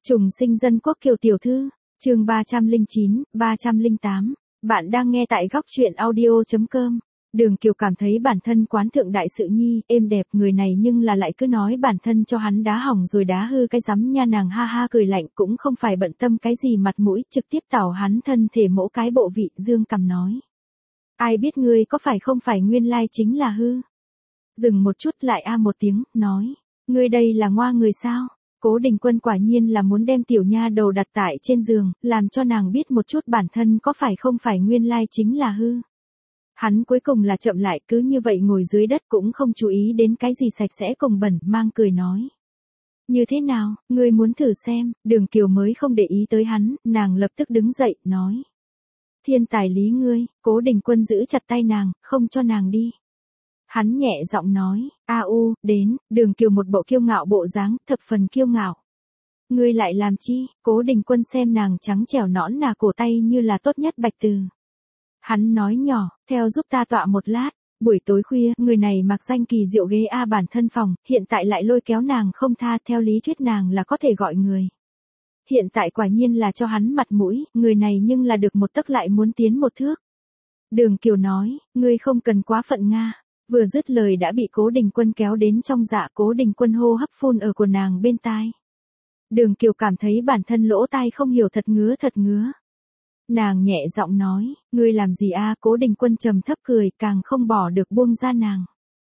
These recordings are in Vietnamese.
Trùng sinh dân quốc Kiều tiểu thư, chương 309, 308. Bạn đang nghe tại góc truyện audio.com. Đường Kiều cảm thấy bản thân quán thượng đại sự nhi, êm đẹp người này nhưng là lại cứ nói bản thân cho hắn đá hỏng rồi đá hư cái rắm nha, nàng ha ha cười lạnh cũng không phải bận tâm cái gì mặt mũi, trực tiếp tảo hắn thân thể mỗ cái bộ vị, dương cằm nói. Ai biết ngươi có phải không phải nguyên lai chính là hư. Dừng một chút lại một tiếng, nói. Ngươi đây là ngoa người sao? Cố Đình Quân quả nhiên là muốn đem tiểu nha đầu đặt tại trên giường, làm cho nàng biết một chút bản thân có phải không phải nguyên lai chính là hư. Hắn cuối cùng là chậm lại, cứ như vậy ngồi dưới đất cũng không chú ý đến cái gì sạch sẽ cùng bẩn, mang cười nói. Như thế nào, ngươi muốn thử xem? Đường Kiều mới không để ý tới hắn, nàng lập tức đứng dậy, nói. Thiên tài lý ngươi. Cố Đình Quân giữ chặt tay nàng, không cho nàng đi. Hắn nhẹ giọng nói, đến, Đường Kiều một bộ kiêu ngạo bộ dáng, thập phần kiêu ngạo. Ngươi lại làm chi? Cố Đình Quân xem nàng trắng trẻo nõn nà cổ tay như là tốt nhất bạch từ. Hắn nói nhỏ, theo giúp ta tọa một lát. Buổi tối khuya, người này mặc danh kỳ diệu ghế bản thân phòng, hiện tại lại lôi kéo nàng không tha, theo lý thuyết nàng là có thể gọi người. Hiện tại quả nhiên là cho hắn mặt mũi, người này nhưng là được một tấc lại muốn tiến một thước. Đường Kiều nói, ngươi không cần quá phận Nga. Vừa dứt lời đã bị Cố Đình Quân kéo đến trong dạ, Cố Đình Quân hô hấp phun ở của nàng bên tai. Đường Kiều cảm thấy bản thân lỗ tai không hiểu thật ngứa. Nàng nhẹ giọng nói, ngươi làm gì Cố Đình Quân trầm thấp cười, càng không bỏ được buông ra nàng.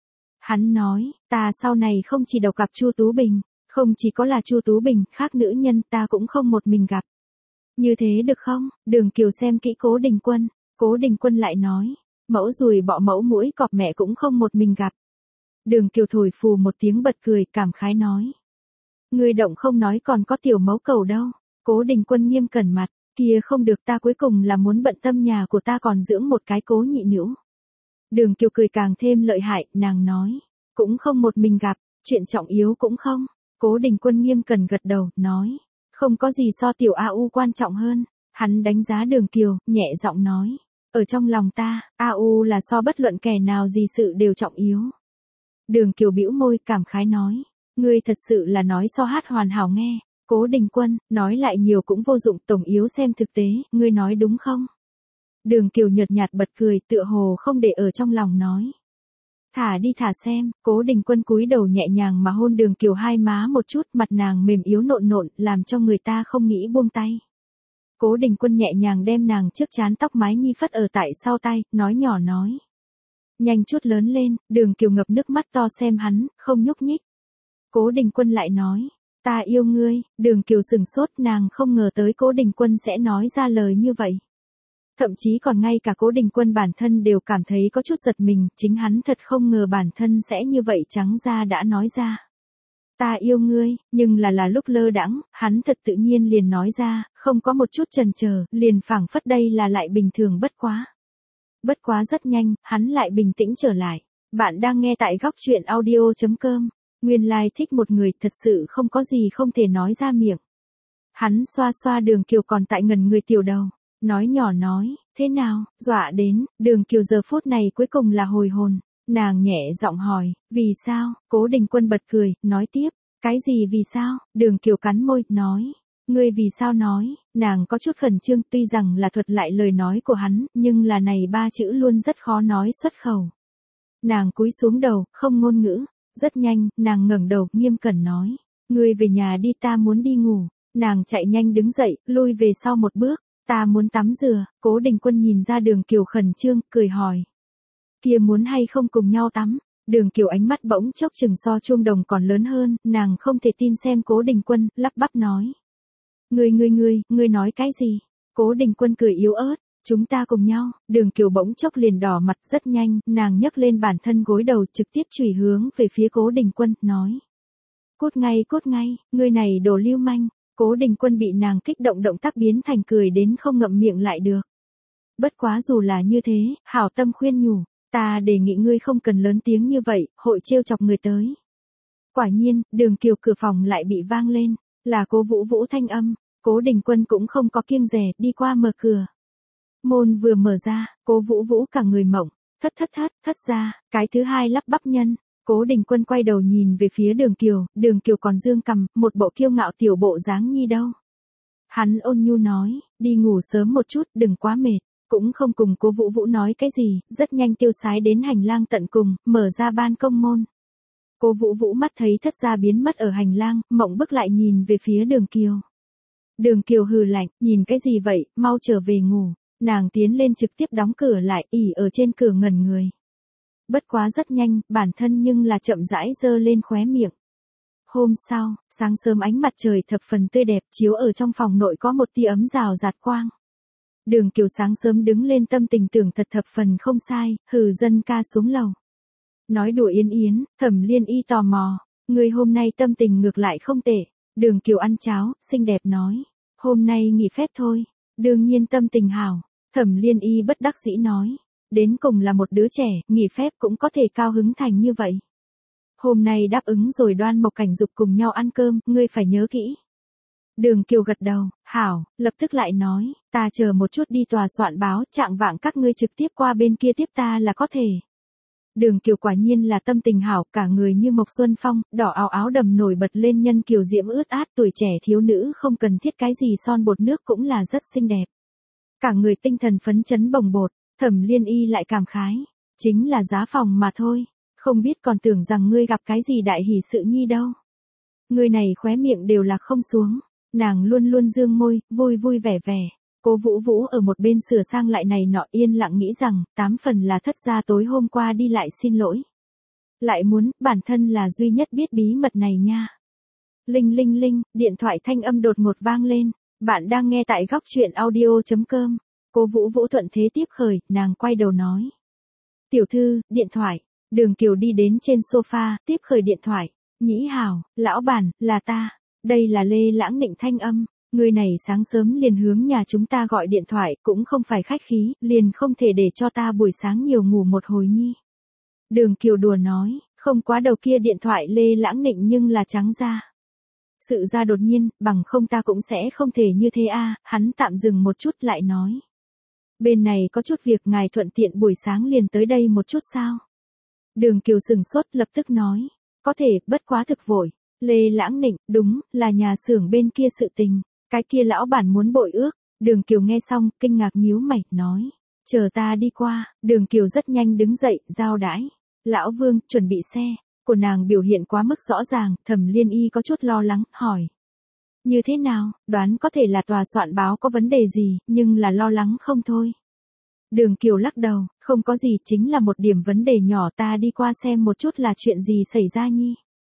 Hắn nói, ta sau này không chỉ đầu gặp Chu Tú Bình, không chỉ có là Chu Tú Bình, khác nữ nhân ta cũng không một mình gặp. Như thế được không? Đường Kiều xem kỹ Cố Đình Quân. Cố Đình Quân lại nói, mẫu dùi bọ mẫu mũi cọp mẹ cũng không một mình gặp. Đường Kiều thổi phù một tiếng bật cười, cảm khái nói. Ngươi động không nói còn có tiểu mẫu cầu đâu. Cố Đình Quân nghiêm cẩn mặt, kia không được, ta cuối cùng là muốn bận tâm nhà của ta còn dưỡng một cái Cố nhị nữ. Đường Kiều cười càng thêm lợi hại, nàng nói. Cũng không một mình gặp, chuyện trọng yếu cũng không. Cố Đình Quân nghiêm cẩn gật đầu, nói. Không có gì so tiểu quan trọng hơn. Hắn đánh giá Đường Kiều, nhẹ giọng nói. Ở trong lòng ta, là so bất luận kẻ nào gì sự đều trọng yếu. Đường Kiều bĩu môi, cảm khái nói. Ngươi thật sự là nói so hát hoàn hảo nghe. Cố Đình Quân, nói lại nhiều cũng vô dụng, tổng yếu xem thực tế, ngươi nói đúng không? Đường Kiều nhợt nhạt bật cười, tựa hồ không để ở trong lòng nói. Thả đi thả xem. Cố Đình Quân cúi đầu nhẹ nhàng mà hôn Đường Kiều hai má một chút, mặt nàng mềm yếu nộn, làm cho người ta không nghĩ buông tay. Cố Đình Quân nhẹ nhàng đem nàng trước trán tóc mái nhi phất ở tại sau tay, nói nhỏ nói. Nhanh chút lớn lên. Đường Kiều ngập nước mắt to xem hắn, không nhúc nhích. Cố Đình Quân lại nói, ta yêu ngươi. Đường Kiều sừng sốt, nàng không ngờ tới Cố Đình Quân sẽ nói ra lời như vậy. Thậm chí còn ngay cả Cố Đình Quân bản thân đều cảm thấy có chút giật mình, chính hắn thật không ngờ bản thân sẽ như vậy trắng ra đã nói ra. Ta yêu ngươi, nhưng là lúc lơ đãng, hắn thật tự nhiên liền nói ra, không có một chút chần chờ, liền phảng phất đây là lại bình thường bất quá. Bất quá rất nhanh, hắn lại bình tĩnh trở lại. Bạn đang nghe tại góc truyện audio.com. Nguyên lai thích một người thật sự không có gì không thể nói ra miệng. Hắn xoa xoa Đường Kiều còn tại ngần người tiểu đầu. Nói nhỏ nói, thế nào, dọa đến. Đường Kiều giờ phút này cuối cùng là hồi hồn. Nàng nhẹ giọng hỏi, vì sao? Cố Đình Quân bật cười, nói tiếp, cái gì vì sao? Đường Kiều cắn môi, nói, ngươi vì sao nói? Nàng có chút khẩn trương, tuy rằng là thuật lại lời nói của hắn, nhưng là này ba chữ luôn rất khó nói xuất khẩu. Nàng cúi xuống đầu, không ngôn ngữ. Rất nhanh, nàng ngẩng đầu, nghiêm cẩn nói, ngươi về nhà đi, ta muốn đi ngủ. Nàng chạy nhanh đứng dậy, lui về sau một bước, ta muốn tắm rửa. Cố Đình Quân nhìn ra Đường Kiều khẩn trương, cười hỏi. Kia muốn hay không cùng nhau tắm? Đường Kiều ánh mắt bỗng chốc chừng so chuông đồng còn lớn hơn, nàng không thể tin xem Cố Đình Quân, lắp bắp nói. Ngươi nói cái gì? Cố Đình Quân cười yếu ớt, chúng ta cùng nhau. Đường Kiều bỗng chốc liền đỏ mặt, rất nhanh, nàng nhấc lên bản thân gối đầu trực tiếp chùy hướng về phía Cố Đình Quân, nói. Cút ngay, ngươi này đồ lưu manh. Cố Đình Quân bị nàng kích động động tác biến thành cười đến không ngậm miệng lại được. Bất quá dù là như thế, hảo tâm khuyên nhủ. Ta đề nghị ngươi không cần lớn tiếng như vậy, hội trêu chọc người tới. Quả nhiên, Đường Kiều cửa phòng lại bị vang lên, là Cố Vũ Vũ thanh âm. Cố Đình Quân cũng không có kiêng dè, đi qua mở cửa. Môn vừa mở ra, Cố Vũ Vũ cả người mộng, thất ra, cái thứ hai lắp bắp nhân. Cố Đình Quân quay đầu nhìn về phía Đường Kiều còn dương cằm, một bộ kiêu ngạo tiểu bộ dáng nhi đâu. Hắn ôn nhu nói, đi ngủ sớm một chút, đừng quá mệt, cũng không cùng Cố Vũ Vũ nói cái gì, rất nhanh tiêu sái đến hành lang tận cùng, mở ra ban công môn. Cố Vũ Vũ mắt thấy thất gia biến mất ở hành lang, mộng bức lại nhìn về phía Đường Kiều. Đường Kiều hừ lạnh, nhìn cái gì vậy, mau trở về ngủ. Nàng tiến lên trực tiếp đóng cửa lại, ỉ ở trên cửa ngẩn người. Bất quá rất nhanh, bản thân nhưng là chậm rãi giơ lên khóe miệng. Hôm sau, sáng sớm ánh mặt trời thập phần tươi đẹp chiếu ở trong phòng nội có một tia ấm rào rạt quang. Đường Kiều sáng sớm đứng lên tâm tình tưởng thật thập phần không sai, hừ dân ca xuống lầu. Nói đùa Yến Yến, Thẩm Liên Y tò mò, người hôm nay tâm tình ngược lại không tệ. Đường Kiều ăn cháo, xinh đẹp nói, hôm nay nghỉ phép thôi, đương nhiên tâm tình hảo. Thẩm Liên Y bất đắc dĩ nói, đến cùng là một đứa trẻ, nghỉ phép cũng có thể cao hứng thành như vậy. Hôm nay đáp ứng rồi Đoan Mộc Cảnh dục cùng nhau ăn cơm, ngươi phải nhớ kỹ. Đường Kiều gật đầu, hảo, lập tức lại nói, ta chờ một chút đi tòa soạn báo, trạng vạng các ngươi trực tiếp qua bên kia tiếp ta là có thể. Đường Kiều quả nhiên là tâm tình hảo, cả người như Mộc Xuân Phong, đỏ áo áo đầm nổi bật lên nhân kiều diễm ướt át, tuổi trẻ thiếu nữ không cần thiết cái gì son bột nước cũng là rất xinh đẹp. Cả người tinh thần phấn chấn bồng bột, Thẩm Liên Y lại cảm khái, chính là giá phòng mà thôi, không biết còn tưởng rằng ngươi gặp cái gì đại hỷ sự nhi đâu. Ngươi này khóe miệng đều là không xuống, nàng luôn luôn dương môi, vui vui vẻ vẻ. Cố Vũ Vũ ở một bên sửa sang lại này nọ yên lặng nghĩ rằng, 8 phần là thất gia tối hôm qua đi lại xin lỗi. Lại muốn, bản thân là duy nhất biết bí mật này nha. Linh linh linh, điện thoại thanh âm đột ngột vang lên, bạn đang nghe tại góc truyện audio.com. Cố Vũ Vũ thuận thế tiếp khởi, nàng quay đầu nói. Tiểu thư, điện thoại. Đường Kiều đi đến trên sofa, tiếp khởi điện thoại. Nhĩ hảo, lão bản, là ta. Đây là Lê Lãng Nịnh thanh âm. Người này sáng sớm liền hướng nhà chúng ta gọi điện thoại, cũng không phải khách khí, liền không thể để cho ta buổi sáng nhiều ngủ một hồi nhi. Đường Kiều đùa nói, không quá đầu kia điện thoại Lê Lãng Nịnh nhưng là trắng ra. Sự ra đột nhiên, bằng không ta cũng sẽ không thể như thế a. Hắn tạm dừng một chút lại nói. Bên này có chút việc ngài thuận tiện buổi sáng liền tới đây một chút sao? Đường Kiều sừng sốt lập tức nói, có thể, bất quá thực vội. Lê Lãng Nịnh, đúng, là nhà xưởng bên kia sự tình. Cái kia lão bản muốn bội ước. Đường Kiều nghe xong, kinh ngạc nhíu mày, nói. Chờ ta đi qua. Đường Kiều rất nhanh đứng dậy, giao đãi. Lão Vương, chuẩn bị xe. Của nàng biểu hiện quá mức rõ ràng, Thẩm Liên Y có chút lo lắng, hỏi. Như thế nào, đoán có thể là tòa soạn báo có vấn đề gì, nhưng là lo lắng không thôi. Đường Kiều lắc đầu, không có gì, chính là một điểm vấn đề nhỏ, ta đi qua xem một chút là chuyện gì xảy ra nhi.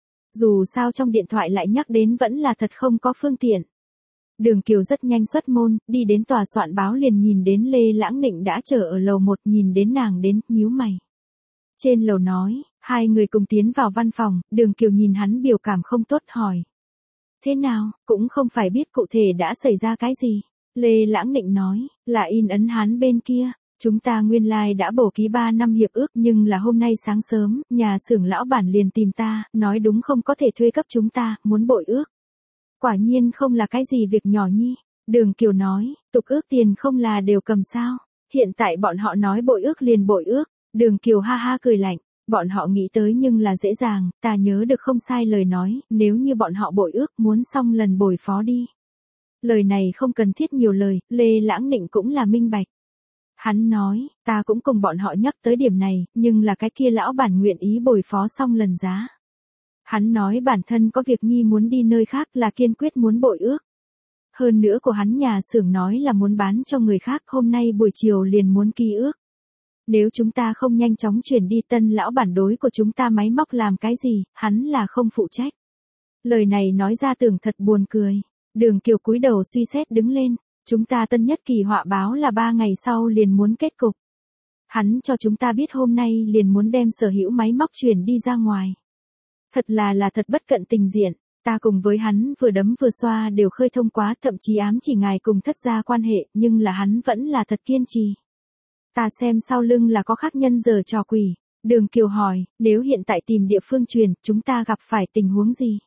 Dù sao trong điện thoại lại nhắc đến vẫn là thật không có phương tiện. Đường Kiều rất nhanh xuất môn, đi đến tòa soạn báo liền nhìn đến Lê Lãng Nịnh đã chờ ở lầu 1, nhìn đến nàng đến, nhíu mày. Trên lầu nói, hai người cùng tiến vào văn phòng, Đường Kiều nhìn hắn biểu cảm không tốt hỏi. Thế nào, cũng không phải biết cụ thể đã xảy ra cái gì. Lê Lãng Nịnh nói, là in ấn Hán bên kia. Chúng ta nguyên lai đã bổ ký 3 năm hiệp ước nhưng là hôm nay sáng sớm, nhà xưởng lão bản liền tìm ta, nói đúng không có thể thuê cấp chúng ta, muốn bội ước. Quả nhiên không là cái gì việc nhỏ nhi. Đường Kiều nói, tục ước tiền không là đều cầm sao. Hiện tại bọn họ nói bội ước liền bội ước. Đường Kiều ha ha cười lạnh. Bọn họ nghĩ tới nhưng là dễ dàng, ta nhớ được không sai lời nói, nếu như bọn họ bội ước muốn xong lần bồi phó đi. Lời này không cần thiết nhiều lời, Lê Lãng Nịnh cũng là minh bạch. Hắn nói, ta cũng cùng bọn họ nhắc tới điểm này, nhưng là cái kia lão bản nguyện ý bồi phó xong lần giá. Hắn nói bản thân có việc nhi muốn đi nơi khác là kiên quyết muốn bội ước. Hơn nữa của hắn nhà xưởng nói là muốn bán cho người khác, hôm nay buổi chiều liền muốn ký ước. Nếu chúng ta không nhanh chóng chuyển đi, tân lão bản đối của chúng ta máy móc làm cái gì, hắn là không phụ trách. Lời này nói ra tưởng thật buồn cười. Đường Kiều cúi đầu suy xét đứng lên. Chúng ta tân nhất kỳ họa báo là 3 ngày sau liền muốn kết cục. Hắn cho chúng ta biết hôm nay liền muốn đem sở hữu máy móc chuyển đi ra ngoài. Thật là thật bất cận tình diện. Ta cùng với hắn vừa đấm vừa xoa đều khơi thông quá, thậm chí ám chỉ ngài cùng thất gia quan hệ, nhưng là hắn vẫn là thật kiên trì. Ta xem sau lưng là có khác nhân giở trò quỷ. Đường Kiều hỏi, nếu hiện tại tìm địa phương truyền, chúng ta gặp phải tình huống gì?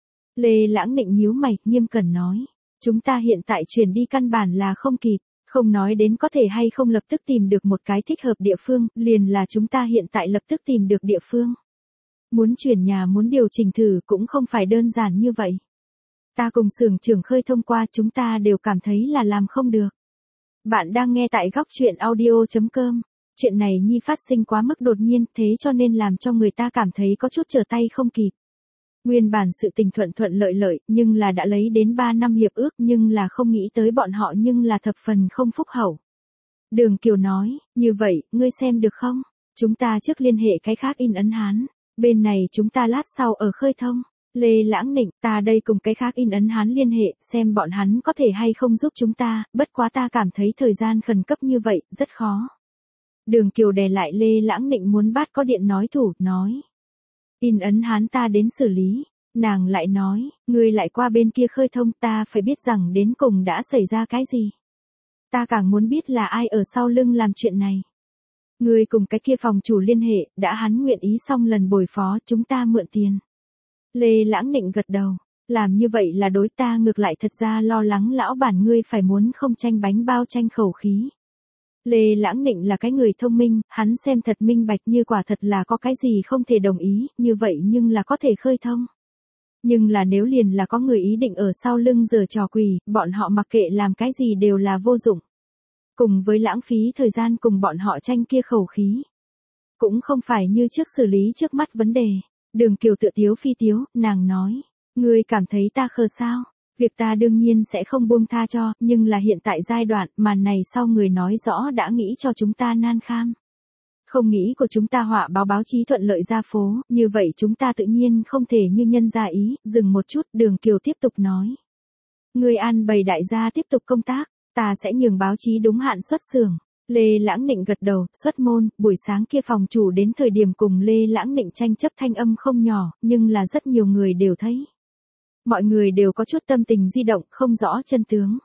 Lê Lãng Nịnh nhíu mày, nghiêm cẩn nói. Chúng ta hiện tại chuyển đi căn bản là không kịp, không nói đến có thể hay không lập tức tìm được một cái thích hợp địa phương, liền là chúng ta hiện tại lập tức tìm được địa phương. Muốn chuyển nhà muốn điều chỉnh thử cũng không phải đơn giản như vậy. Ta cùng xưởng trưởng khơi thông qua chúng ta đều cảm thấy là làm không được. Bạn đang nghe tại góc chuyện audio.com. Chuyện này Nhi phát sinh quá mức đột nhiên thế cho nên làm cho người ta cảm thấy có chút trở tay không kịp. Nguyên bản sự tình thuận thuận lợi lợi nhưng là đã lấy đến 3 năm hiệp ước nhưng là không nghĩ tới bọn họ nhưng là thập phần không phúc hậu. Đường Kiều nói, như vậy, ngươi xem được không? Chúng ta trước liên hệ cái khác in ấn Hán. Bên này chúng ta lát sau ở khơi thông. Lê Lãng Nịnh, ta đây cùng cái khác in ấn Hán liên hệ, xem bọn hắn có thể hay không giúp chúng ta, bất quá ta cảm thấy thời gian khẩn cấp như vậy, rất khó. Đường Kiều đè lại Lê Lãng Nịnh muốn bắt có điện nói thủ, nói. In ấn Hán ta đến xử lý. Nàng lại nói, ngươi lại qua bên kia khơi thông ta phải biết rằng đến cùng đã xảy ra cái gì. Ta càng muốn biết là ai ở sau lưng làm chuyện này. Ngươi cùng cái kia phòng chủ liên hệ, đã hắn nguyện ý xong lần bồi phó chúng ta mượn tiền. Lê Lãng Nịnh gật đầu, làm như vậy là đối ta ngược lại thật ra lo lắng lão bản ngươi phải muốn không tranh bánh bao tranh khẩu khí. Lê Lãng Nịnh là cái người thông minh, hắn xem thật minh bạch như quả thật là có cái gì không thể đồng ý, như vậy nhưng là có thể khơi thông. Nhưng là nếu liền là có người ý định ở sau lưng giở trò quỷ, bọn họ mặc kệ làm cái gì đều là vô dụng. Cùng với lãng phí thời gian cùng bọn họ tranh kia khẩu khí. Cũng không phải như trước xử lý trước mắt vấn đề. Đường Kiều tự tiếu phi tiếu, nàng nói. Ngươi cảm thấy ta khờ sao? Việc ta đương nhiên sẽ không buông tha cho, nhưng là hiện tại giai đoạn màn này sau người nói rõ đã nghĩ cho chúng ta nan kham. Không nghĩ của chúng ta họa báo chí thuận lợi ra phố, như vậy chúng ta tự nhiên không thể như nhân gia ý, dừng một chút, Đường Kiều tiếp tục nói. Ngươi an bày đại gia tiếp tục công tác, ta sẽ nhường báo chí đúng hạn xuất xưởng. Lê Lãng Nịnh gật đầu, xuất môn, buổi sáng kia phòng chủ đến thời điểm cùng Lê Lãng Nịnh tranh chấp thanh âm không nhỏ, nhưng là rất nhiều người đều thấy. Mọi người đều có chút tâm tình di động, không rõ chân tướng.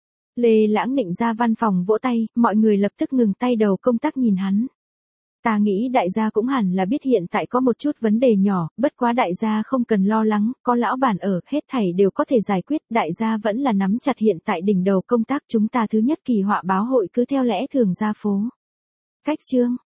Lê Lãng Nịnh ra văn phòng vỗ tay, mọi người lập tức ngừng tay đầu công tác nhìn hắn. Ta nghĩ đại gia cũng hẳn là biết hiện tại có một chút vấn đề nhỏ, bất quá đại gia không cần lo lắng, có lão bản ở, hết thảy đều có thể giải quyết, đại gia vẫn là nắm chặt hiện tại đỉnh đầu công tác chúng ta thứ nhất kỳ họa báo hội cứ theo lẽ thường ra phố. Cách chương,